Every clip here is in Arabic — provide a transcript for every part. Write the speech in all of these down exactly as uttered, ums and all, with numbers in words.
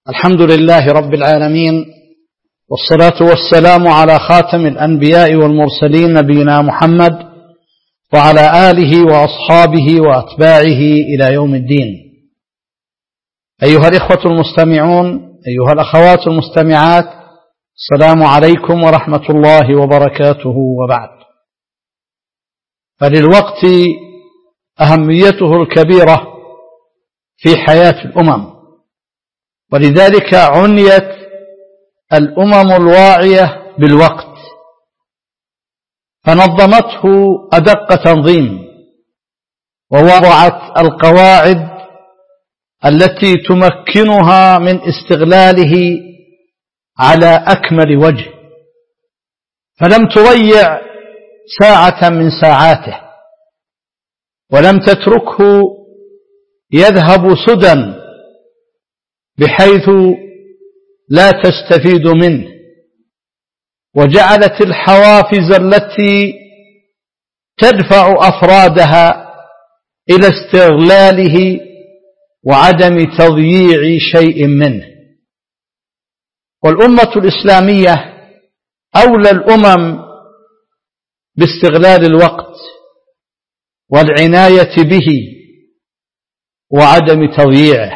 الحمد لله رب العالمين، والصلاة والسلام على خاتم الأنبياء والمرسلين نبينا محمد وعلى آله وأصحابه وأتباعه إلى يوم الدين. أيها الإخوة المستمعون، أيها الأخوات المستمعات، السلام عليكم ورحمة الله وبركاته. وبعد، فللوقت أهميته الكبيرة في حياة الأمم، ولذلك عنيت الأمم الواعية بالوقت فنظمته أدق تنظيم، ووضعت القواعد التي تمكنها من استغلاله على أكمل وجه، فلم تضيع ساعة من ساعاته، ولم تتركه يذهب سدى بحيث لا تستفيد منه، وجعلت الحوافز التي تدفع أفرادها إلى استغلاله وعدم تضييع شيء منه. والأمة الإسلامية أولى الأمم باستغلال الوقت والعناية به وعدم تضييعه،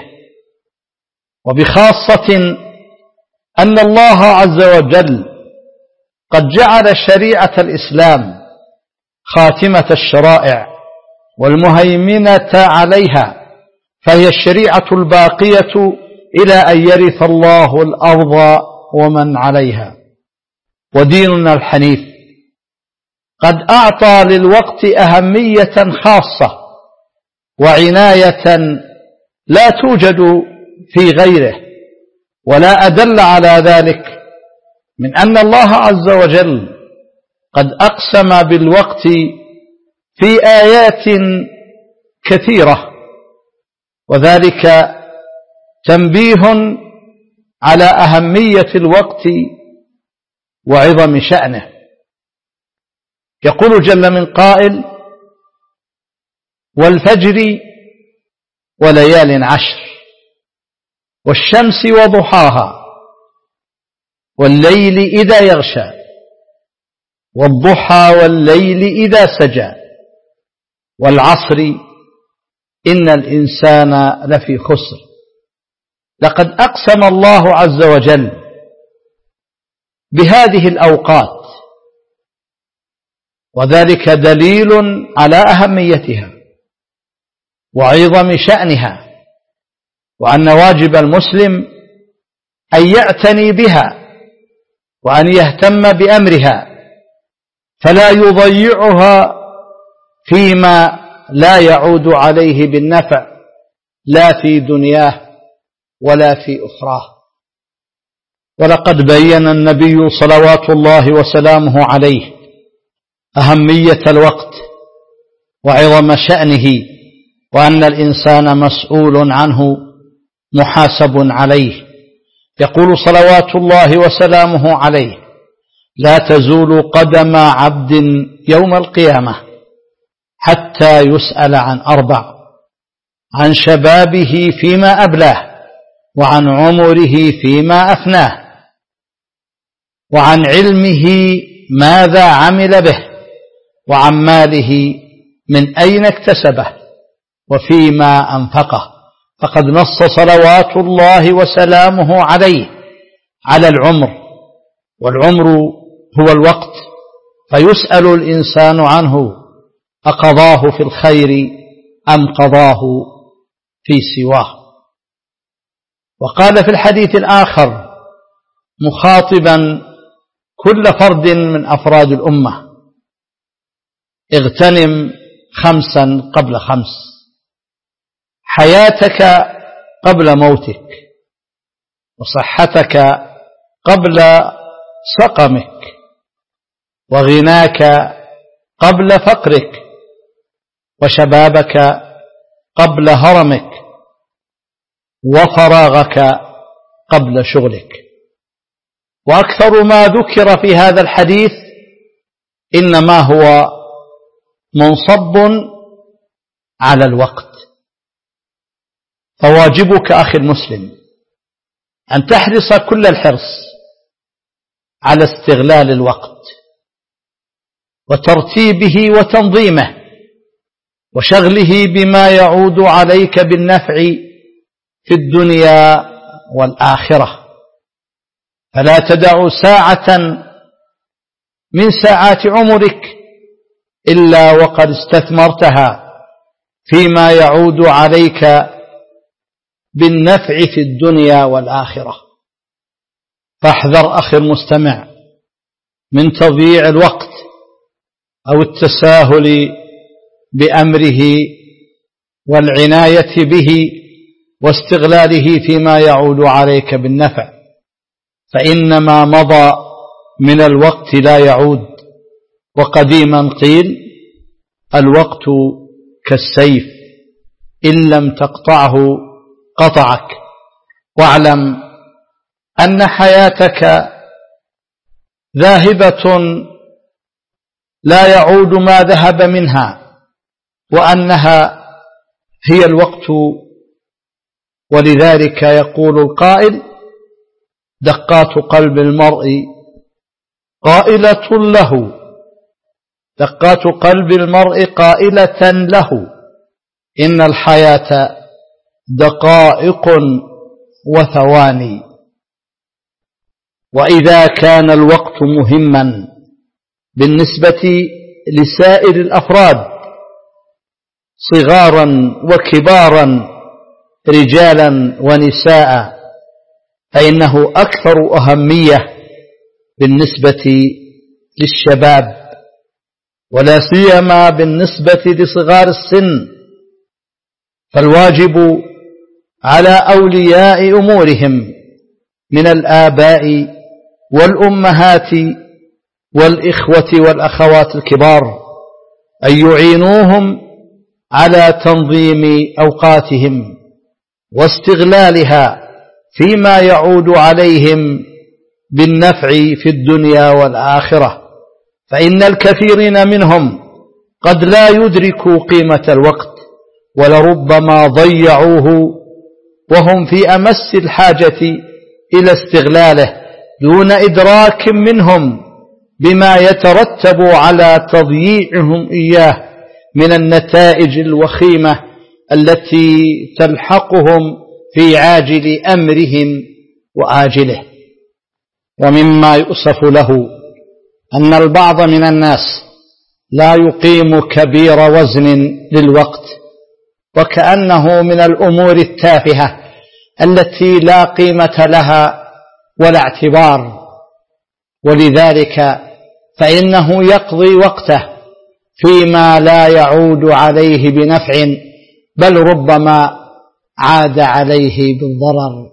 وبخاصة أن الله عز وجل قد جعل شريعة الإسلام خاتمة الشرائع والمهيمنة عليها، فهي الشريعة الباقية إلى أن يرث الله الأرض ومن عليها. وديننا الحنيف قد أعطى للوقت أهمية خاصة وعناية لا توجد في غيره، ولا أدل على ذلك من أن الله عز وجل قد أقسم بالوقت في آيات كثيرة، وذلك تنبيه على أهمية الوقت وعظم شأنه. يقول جل من قائل: والفجر وليال عشر والشمس وضحاها والليل إذا يغشى والضحى والليل إذا سجى والعصر إن الإنسان لفي خسر. لقد أقسم الله عز وجل بهذه الأوقات، وذلك دليل على أهميتها وعظم شأنها، وأن واجب المسلم أن يعتني بها وأن يهتم بأمرها، فلا يضيعها فيما لا يعود عليه بالنفع لا في دنياه ولا في أخراه. ولقد بين النبي صلوات الله وسلامه عليه أهمية الوقت وعظم شأنه، وأن الإنسان مسؤول عنه محاسب عليه. يقول صلوات الله وسلامه عليه: لا تزول قدم عبد يوم القيامة حتى يسأل عن أربع: عن شبابه فيما أبلاه، وعن عمره فيما أفناه، وعن علمه ماذا عمل به، وعن ماله من أين اكتسبه، وفيما أنفقه. فقد نص صلوات الله وسلامه عليه على العمر، والعمر هو الوقت، فيسأل الإنسان عنه: أقضاه في الخير أم قضاه في سواه؟ وقال في الحديث الآخر مخاطبا كل فرد من أفراد الأمة: اغتنم خمسا قبل خمس: حياتك قبل موتك، وصحتك قبل سقمك، وغناك قبل فقرك، وشبابك قبل هرمك، وفراغك قبل شغلك. وأكثر ما ذكر في هذا الحديث إنما هو منصب على الوقت. فواجبك أخي المسلم أن تحرص كل الحرص على استغلال الوقت وترتيبه وتنظيمه وشغله بما يعود عليك بالنفع في الدنيا والآخرة، فلا تدع ساعة من ساعات عمرك إلا وقد استثمرتها فيما يعود عليك بالنفع في الدنيا والآخرة. فاحذر أخي المستمع من تضييع الوقت أو التساهل بأمره والعناية به واستغلاله فيما يعود عليك بالنفع، فإن ما مضى من الوقت لا يعود. وقديما قيل: الوقت كالسيف إن لم تقطعه قطعك. واعلم أن حياتك ذاهبة لا يعود ما ذهب منها، وأنها هي الوقت. ولذلك يقول القائل: دقات قلب المرء قائلة له دقات قلب المرء قائلة له إن الحياة دقائق وثواني. وإذا كان الوقت مهما بالنسبة لسائر الأفراد صغارا وكبارا رجالا ونساء، فإنه أكثر أهمية بالنسبة للشباب، ولا سيما بالنسبة لصغار السن. فالواجب على أولياء أمورهم من الآباء والأمهات والإخوة والأخوات الكبار أن يعينوهم على تنظيم أوقاتهم واستغلالها فيما يعود عليهم بالنفع في الدنيا والآخرة، فإن الكثيرين منهم قد لا يدركوا قيمة الوقت، ولربما ضيعوه وهم في أمس الحاجة إلى استغلاله دون إدراك منهم بما يترتب على تضييعهم إياه من النتائج الوخيمة التي تلحقهم في عاجل أمرهم وآجله. ومما يؤسف له أن البعض من الناس لا يقيم كبير وزن للوقت، وكأنه من الأمور التافهة التي لا قيمة لها ولا اعتبار، ولذلك فإنه يقضي وقته فيما لا يعود عليه بنفع، بل ربما عاد عليه بالضرر.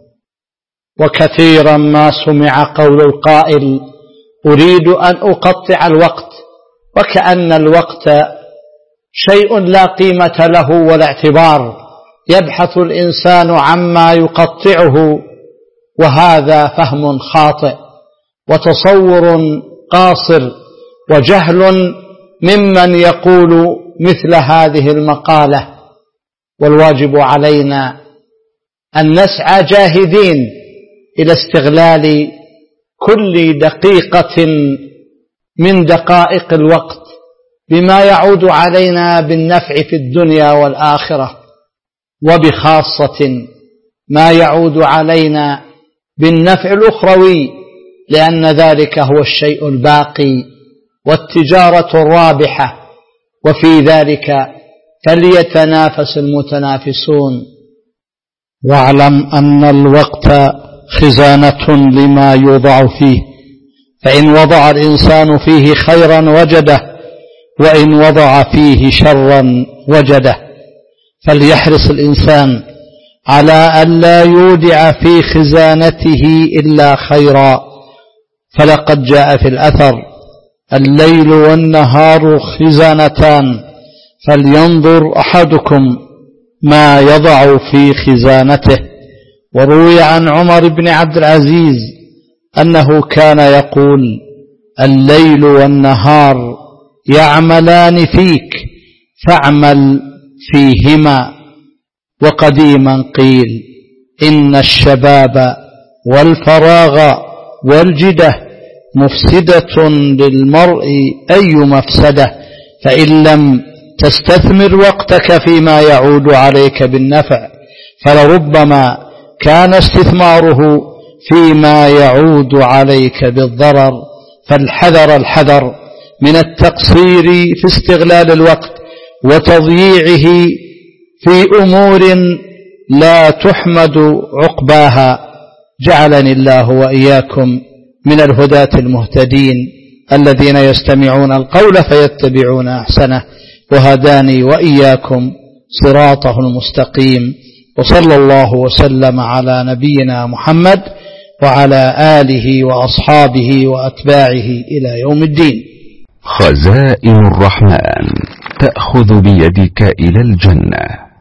وكثيرا ما سمع قول القائل: أريد أن أقطع الوقت، وكأن الوقت شيء لا قيمة له ولا اعتبار، يبحث الإنسان عما يقطعه، وهذا فهم خاطئ وتصور قاصر وجهل ممن يقول مثل هذه المقالة. والواجب علينا أن نسعى جاهدين إلى استغلال كل دقيقة من دقائق الوقت بما يعود علينا بالنفع في الدنيا والآخرة، وبخاصة ما يعود علينا بالنفع الأخروي، لأن ذلك هو الشيء الباقي والتجارة الرابحة، وفي ذلك فليتنافس المتنافسون. واعلم أن الوقت خزانة لما يوضع فيه، فإن وضع الإنسان فيه خيرا وجده، وإن وضع فيه شرا وجده. فليحرص الإنسان على أن لا يودع في خزانته إلا خيرا، فلقد جاء في الأثر: الليل والنهار خزانتان، فلينظر أحدكم ما يضع في خزانته. وروي عن عمر بن عبد العزيز أنه كان يقول: الليل والنهار يعملان فيك فاعمل فيهما. وقديما قيل: إن الشباب والفراغ والجدة مفسدة للمرء أي مفسدة، فإن لم تستثمر وقتك فيما يعود عليك بالنفع فلربما كان استثماره فيما يعود عليك بالضرر. فالحذر الحذر من التقصير في استغلال الوقت وتضييعه في أمور لا تحمد عقباها. جعلني الله وإياكم من الهداة المهتدين الذين يستمعون القول فيتبعون أحسنه، وهداني وإياكم صراطه المستقيم. وصلى الله وسلم على نبينا محمد وعلى آله وأصحابه وأتباعه إلى يوم الدين. خزائن الرحمن تأخذ بيدك إلى الجنة.